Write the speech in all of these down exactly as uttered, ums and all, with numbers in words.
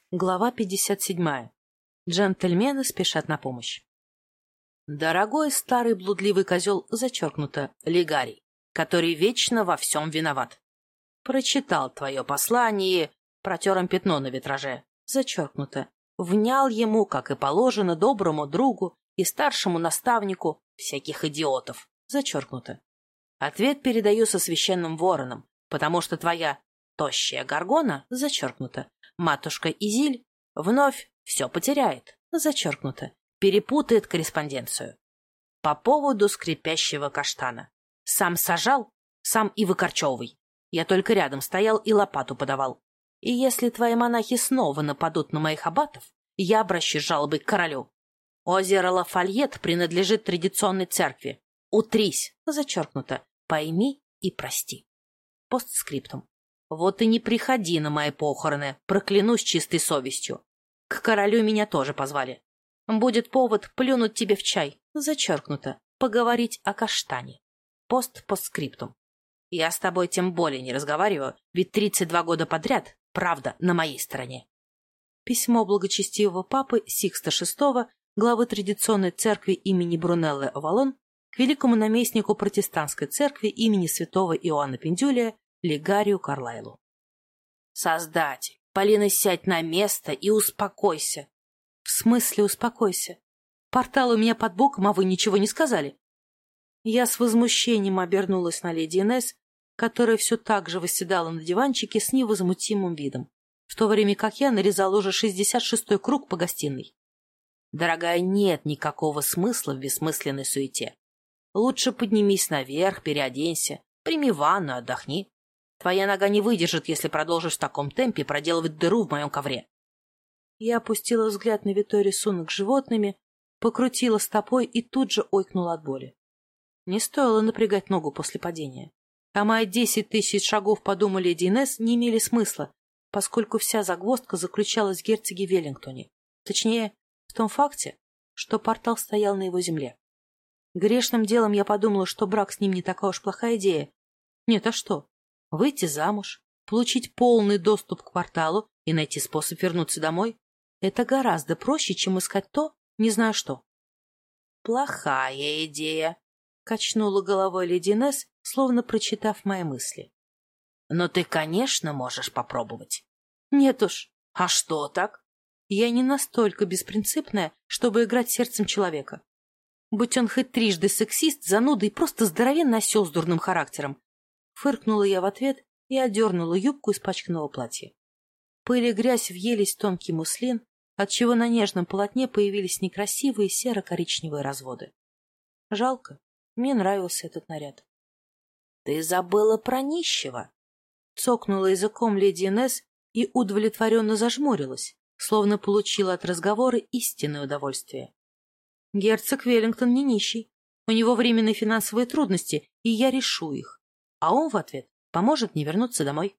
Глава пятьдесят седьмая. Джентльмены спешат на помощь. Дорогой старый блудливый козел, зачеркнуто, Лигарий, который вечно во всем виноват. Прочитал твое послание, протер им пятно на витраже, зачеркнуто. Внял ему, как и положено, доброму другу и старшему наставнику всяких идиотов, зачеркнуто. Ответ передаю со священным вороном, потому что твоя тощая горгона, зачеркнуто, матушка Изиль вновь все потеряет, зачеркнуто, перепутает корреспонденцию. По поводу скрипящего каштана. Сам сажал, сам и выкорчевывай. Я только рядом стоял и лопату подавал. И если твои монахи снова нападут на моих аббатов, я обращусь жалобой к королю. Озеро Лафальет принадлежит традиционной церкви. Утрись, зачеркнуто, пойми и прости. Постскриптум. Вот и не приходи на мои похороны, проклянусь чистой совестью. К королю меня тоже позвали. Будет повод плюнуть тебе в чай, зачеркнуто, поговорить о каштане. Пост-постскриптум. Я с тобой тем более не разговариваю, ведь тридцать два года подряд правда на моей стороне. Письмо благочестивого папы Сикста шестого, главы традиционной церкви имени Брунелло Авалон, к великому наместнику протестантской церкви имени святого Иоанна Пендюлия Лигарию Карлайлу. Создатель, Полина, сядь на место и успокойся. В смысле успокойся? Портал у меня под боком, а вы ничего не сказали? Я с возмущением обернулась на леди Инесс, которая все так же восседала на диванчике с невозмутимым видом, в то время как я нарезала уже шестьдесят шестой круг по гостиной. Дорогая, нет никакого смысла в бессмысленной суете. Лучше поднимись наверх, переоденься, прими ванну, отдохни. Твоя нога не выдержит, если продолжишь в таком темпе проделывать дыру в моем ковре. Я опустила взгляд на витой рисунок с животными, покрутила стопой и тут же ойкнула от боли. Не стоило напрягать ногу после падения. А мои десять тысяч шагов по дому леди Инесс не имели смысла, поскольку вся загвоздка заключалась в герцоге Веллингтоне. Точнее, в том факте, что портал стоял на его земле. Грешным делом я подумала, что брак с ним не такая уж плохая идея. Нет, а что? Выйти замуж, получить полный доступ к порталу и найти способ вернуться домой — это гораздо проще, чем искать то, не знаю что. «Плохая идея», — качнула головой леди Инесс, словно прочитав мои мысли. «Но ты, конечно, можешь попробовать». «Нет уж. А что так? Я не настолько беспринципная, чтобы играть сердцем человека. Будь он хоть трижды сексист, зануда и просто здоровенный осел с дурным характером». Фыркнула я в ответ и одернула юбку испачканного платья. Пыль и грязь въелись в тонкий муслин, отчего на нежном полотне появились некрасивые серо-коричневые разводы. Жалко, мне нравился этот наряд. — Ты забыла про нищего! — цокнула языком леди Инесс и удовлетворенно зажмурилась, словно получила от разговора истинное удовольствие. Герцог Веллингтон не нищий, у него временные финансовые трудности, и я решу их. А он в ответ поможет мне вернуться домой.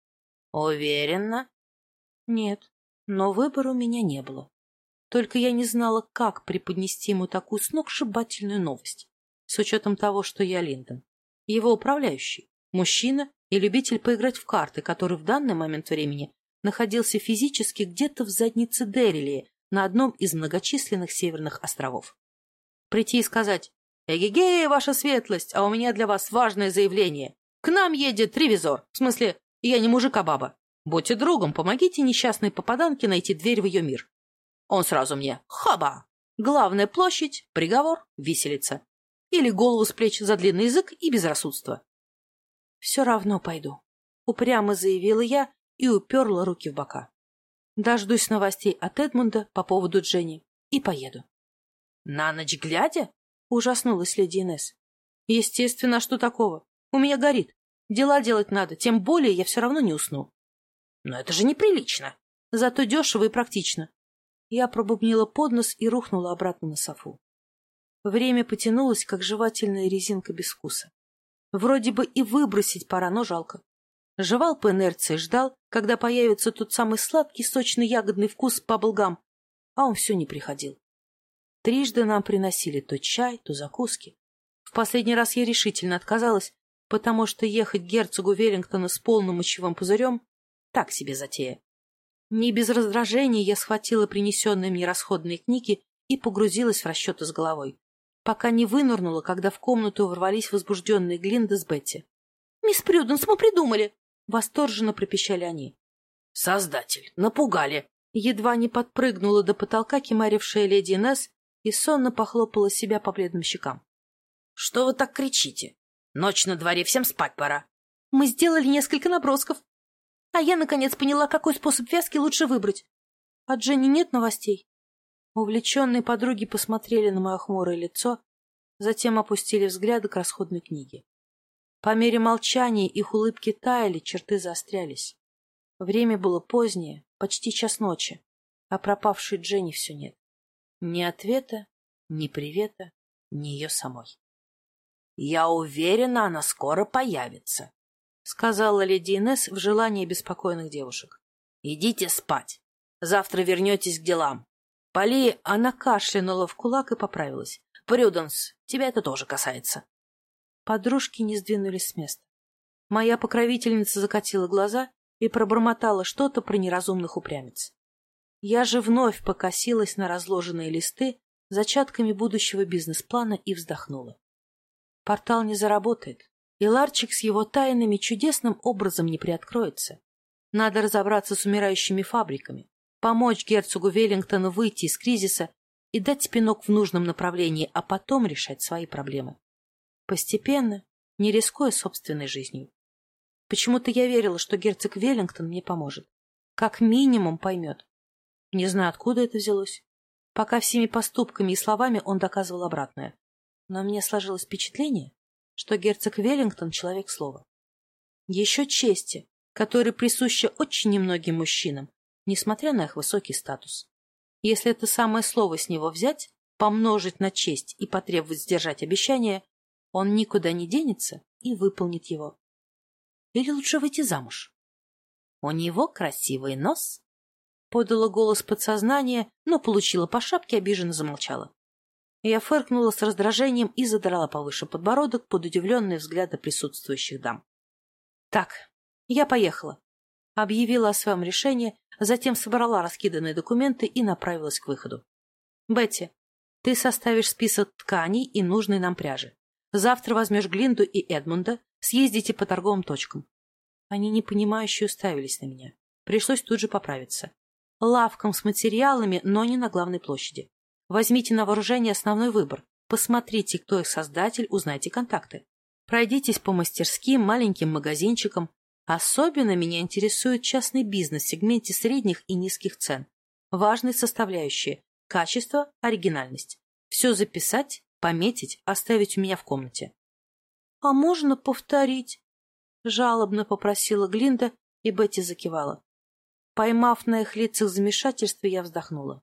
Уверена? Нет, но выбора у меня не было. Только я не знала, как преподнести ему такую сногсшибательную новость, с учетом того, что я Линдон, его управляющий, мужчина и любитель поиграть в карты, который в данный момент времени находился физически где-то в заднице Деррилии на одном из многочисленных северных островов. Прийти и сказать: «Эгегей, ваша светлость, а у меня для вас важное заявление. К нам едет ревизор. В смысле, я не мужик, а баба. Будьте другом, помогите несчастной попаданке найти дверь в ее мир». Он сразу мне: «Хаба! Главная площадь, приговор, виселица. Или голову с плеч за длинный язык и безрассудство». «Все равно пойду», — упрямо заявила я и уперла руки в бока. «Дождусь новостей от Эдмунда по поводу Дженни и поеду». «На ночь глядя?» — ужаснулась леди Инесс. «Естественно, а что такого? У меня горит. Дела делать надо, тем более я все равно не усну». «Но это же неприлично». «Зато дешево и практично». Я пробубнила под нос и рухнула обратно на софу. Время потянулось, как жевательная резинка без вкуса. Вроде бы и выбросить пора, но жалко. Жевал по инерции, ждал, когда появится тот самый сладкий, сочный ягодный вкус баблгам, а он все не приходил. Трижды нам приносили то чай, то закуски. В последний раз я решительно отказалась, потому что ехать к герцогу Веллингтона с полным мочевым пузырем — так себе затея. Не без раздражения я схватила принесенные мне расходные книги и погрузилась в расчеты с головой, пока не вынырнула, когда в комнату ворвались возбужденные Глинда с Бетти. «Мисс Прюденс, мы придумали!» — восторженно пропищали они. «Создатель, напугали!» Едва не подпрыгнула до потолка кимарившая леди Инесс и сонно похлопала себя по бледным щекам. «Что вы так кричите? Ночь на дворе, всем спать пора!» «Мы сделали несколько набросков. А я, наконец, поняла, какой способ вязки лучше выбрать. От Дженни нет новостей?» Увлеченные подруги посмотрели на мое хмурое лицо, затем опустили взгляды к расходной книге. По мере молчания их улыбки таяли, черты заострялись. Время было позднее, почти час ночи, а пропавшей Дженни все нет. Ни ответа, ни привета, ни ее самой. «Я уверена, она скоро появится», — сказала леди Инесс в желании беспокойных девушек. «Идите спать. Завтра вернетесь к делам». Поли, она кашлянула в кулак и поправилась. «Прюденс, тебя это тоже касается». Подружки не сдвинулись с места. Моя покровительница закатила глаза и пробормотала что-то про неразумных упрямец. Я же вновь покосилась на разложенные листы зачатками будущего бизнес-плана и вздохнула. Портал не заработает, и ларчик с его тайнами чудесным образом не приоткроется. Надо разобраться с умирающими фабриками, помочь герцогу Веллингтону выйти из кризиса и дать пинок в нужном направлении, а потом решать свои проблемы. Постепенно, не рискуя собственной жизнью. Почему-то я верила, что герцог Веллингтон мне поможет. Как минимум поймет. Не знаю, откуда это взялось. Пока всеми поступками и словами он доказывал обратное. Но мне сложилось впечатление, что герцог Веллингтон — человек слова. Еще чести, которые присущи очень немногим мужчинам, несмотря на их высокий статус. Если это самое слово с него взять, помножить на честь и потребовать сдержать обещание, он никуда не денется и выполнит его. Или лучше выйти замуж? У него красивый нос. Подала голос подсознания, но получила по шапке, обиженно замолчала. Я фыркнула с раздражением и задрала повыше подбородок под удивленные взгляды присутствующих дам. Так, я поехала. Объявила о своем решении, затем собрала раскиданные документы и направилась к выходу. Бетти, ты составишь список тканей и нужной нам пряжи. Завтра возьмешь Глинду и Эдмунда, съездите по торговым точкам. Они непонимающе уставились на меня. Пришлось тут же поправиться. Лавкам с материалами, но не на главной площади. Возьмите на вооружение основной выбор. Посмотрите, кто их создатель, узнайте контакты. Пройдитесь по мастерским, маленьким магазинчикам. Особенно меня интересует частный бизнес в сегменте средних и низких цен. Важные составляющие – качество, оригинальность. Все записать, пометить, оставить у меня в комнате. — А можно повторить? — жалобно попросила Глинда, и Бетти закивала. Поймав на их лицах замешательство, я вздохнула.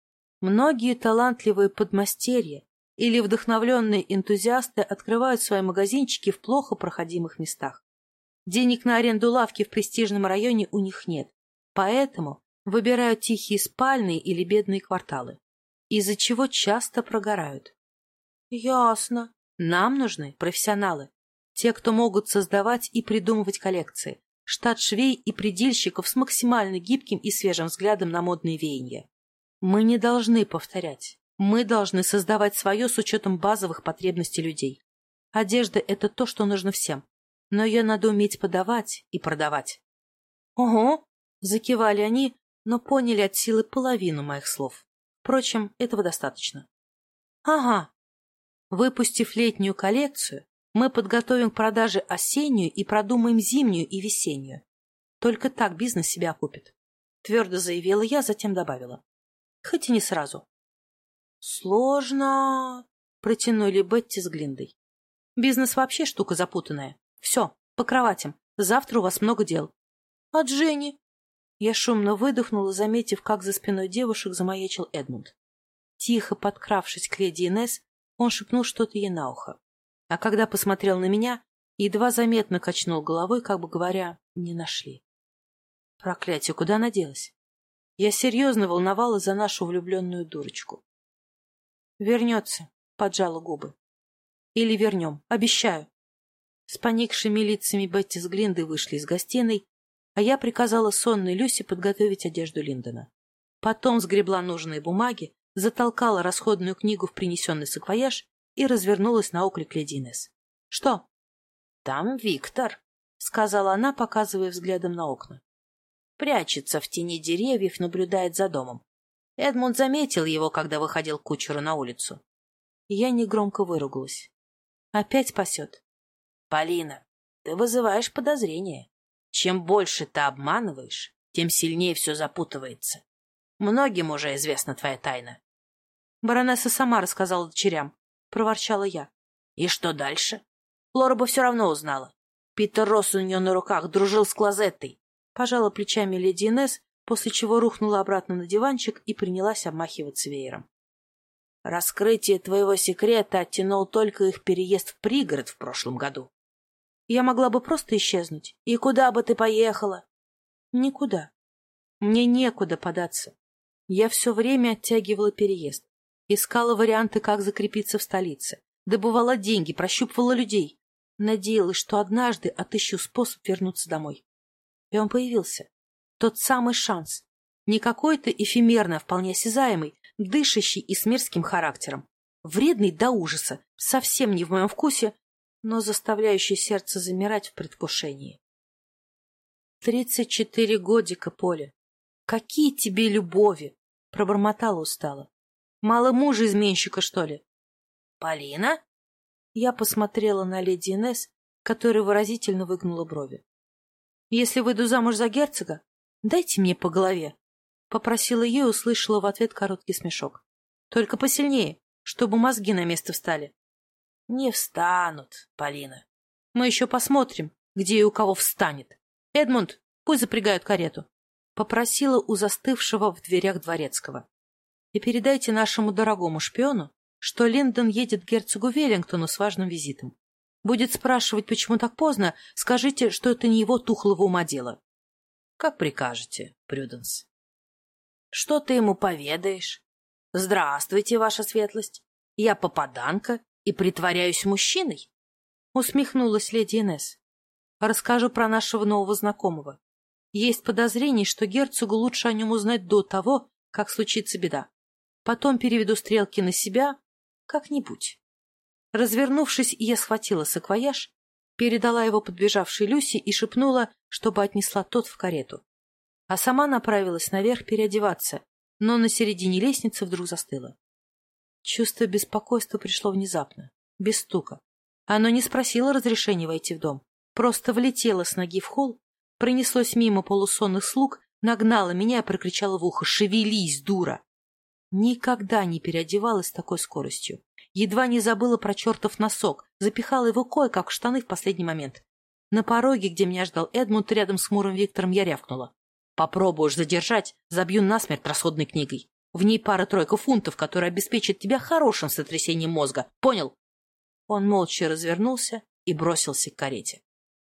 Многие талантливые подмастерья или вдохновленные энтузиасты открывают свои магазинчики в плохо проходимых местах. Денег на аренду лавки в престижном районе у них нет, поэтому выбирают тихие спальные или бедные кварталы, из-за чего часто прогорают. — Ясно. Нам нужны профессионалы, те, кто могут создавать и придумывать коллекции, штат швей и предельщиков с максимально гибким и свежим взглядом на модные веяния. Мы не должны повторять, мы должны создавать свое с учетом базовых потребностей людей. Одежда — это то, что нужно всем, но ее надо уметь подавать и продавать. — Ого! — закивали они, но поняли от силы половину моих слов. Впрочем, этого достаточно. — Ага. Выпустив летнюю коллекцию, мы подготовим к продаже осеннюю и продумаем зимнюю и весеннюю. Только так бизнес себя окупит. Твердо заявила я, затем добавила. Хоть и не сразу. Сложно, протянули Бетти с Глиндой. Бизнес вообще штука запутанная. Все, по кроватям. Завтра у вас много дел. А Дженни? Я шумно выдохнула, заметив, как за спиной девушек замаячил Эдмунд. Тихо подкравшись к леди Инесс, он шепнул что-то ей на ухо. А когда посмотрел на меня, едва заметно качнул головой, как бы говоря, не нашли. Проклятие, куда она делась? Я серьезно волновалась за нашу влюбленную дурочку. Вернется, поджала губы. Или вернем, обещаю. С поникшими лицами Бетти с Глиндой вышли из гостиной, а я приказала сонной Люси подготовить одежду Линдона. Потом сгребла нужные бумаги, затолкала расходную книгу в принесенный саквояж и развернулась на окрик леди Инесс. — Что? — Там Виктор, — сказала она, показывая взглядом на окна. Прячется в тени деревьев, наблюдает за домом. Эдмунд заметил его, когда выходил к кучеру на улицу. Я негромко выругалась. Опять пасет. — Полина, ты вызываешь подозрения. Чем больше ты обманываешь, тем сильнее все запутывается. Многим уже известна твоя тайна. Баронесса сама рассказала дочерям, — проворчала я. И что дальше? Лора бы все равно узнала. Питер рос у нее на руках, дружил с Клозеттой. Пожала плечами леди Инесс, после чего рухнула обратно на диванчик и принялась обмахиваться веером. Раскрытие твоего секрета оттянул только их переезд в пригород в прошлом году. Я могла бы просто исчезнуть. И куда бы ты поехала? Никуда. Мне некуда податься. Я все время оттягивала переезд. Искала варианты, как закрепиться в столице. Добывала деньги, прощупывала людей. Надеялась, что однажды отыщу способ вернуться домой. И он появился. Тот самый шанс. Не какой-то эфемерный, а вполне осязаемый, дышащий и с мерзким характером. Вредный до ужаса, совсем не в моем вкусе, но заставляющий сердце замирать в предвкушении. Тридцать четыре годика, Поля. Какие тебе любови! Пробормотала устало. Мало мужа-изменщика, что ли? Полина? Я посмотрела на леди Инесс, которая выразительно выгнула брови. Если выйду замуж за герцога, дайте мне по голове. Попросила ее и услышала в ответ короткий смешок. Только посильнее, чтобы мозги на место встали. Не встанут, Полина. Мы еще посмотрим, где и у кого встанет. Эдмунд, пусть запрягают карету. Попросила у застывшего в дверях дворецкого. И передайте нашему дорогому шпиону, что Линдон едет к герцогу Веллингтону с важным визитом. Будет спрашивать, почему так поздно, скажите, что это не его тухлого ума дело. Как прикажете, Прюденс. Что ты ему поведаешь? Здравствуйте, ваша светлость. Я попаданка и притворяюсь мужчиной. Усмехнулась леди Инесс. Расскажу про нашего нового знакомого. Есть подозрение, что герцогу лучше о нем узнать до того, как случится беда. Потом переведу стрелки на себя как-нибудь. Развернувшись, я схватила саквояж, передала его подбежавшей Люси и шепнула, чтобы отнесла тот в карету. А сама направилась наверх переодеваться, но на середине лестницы вдруг застыла. Чувство беспокойства пришло внезапно, без стука. Оно не спросило разрешения войти в дом, просто влетело с ноги в холл, пронеслось мимо полусонных слуг, нагнало меня и прокричало в ухо: «Шевелись, дура!» Никогда не переодевалась с такой скоростью. Едва не забыла про чертов носок, запихала его кое-как в штаны в последний момент. На пороге, где меня ждал Эдмунд, рядом с хмурым Виктором, я рявкнула: «Попробуешь задержать, забью насмерть расходной книгой. В ней пара-тройка фунтов, которые обеспечат тебя хорошим сотрясением мозга. Понял?» Он молча развернулся и бросился к карете.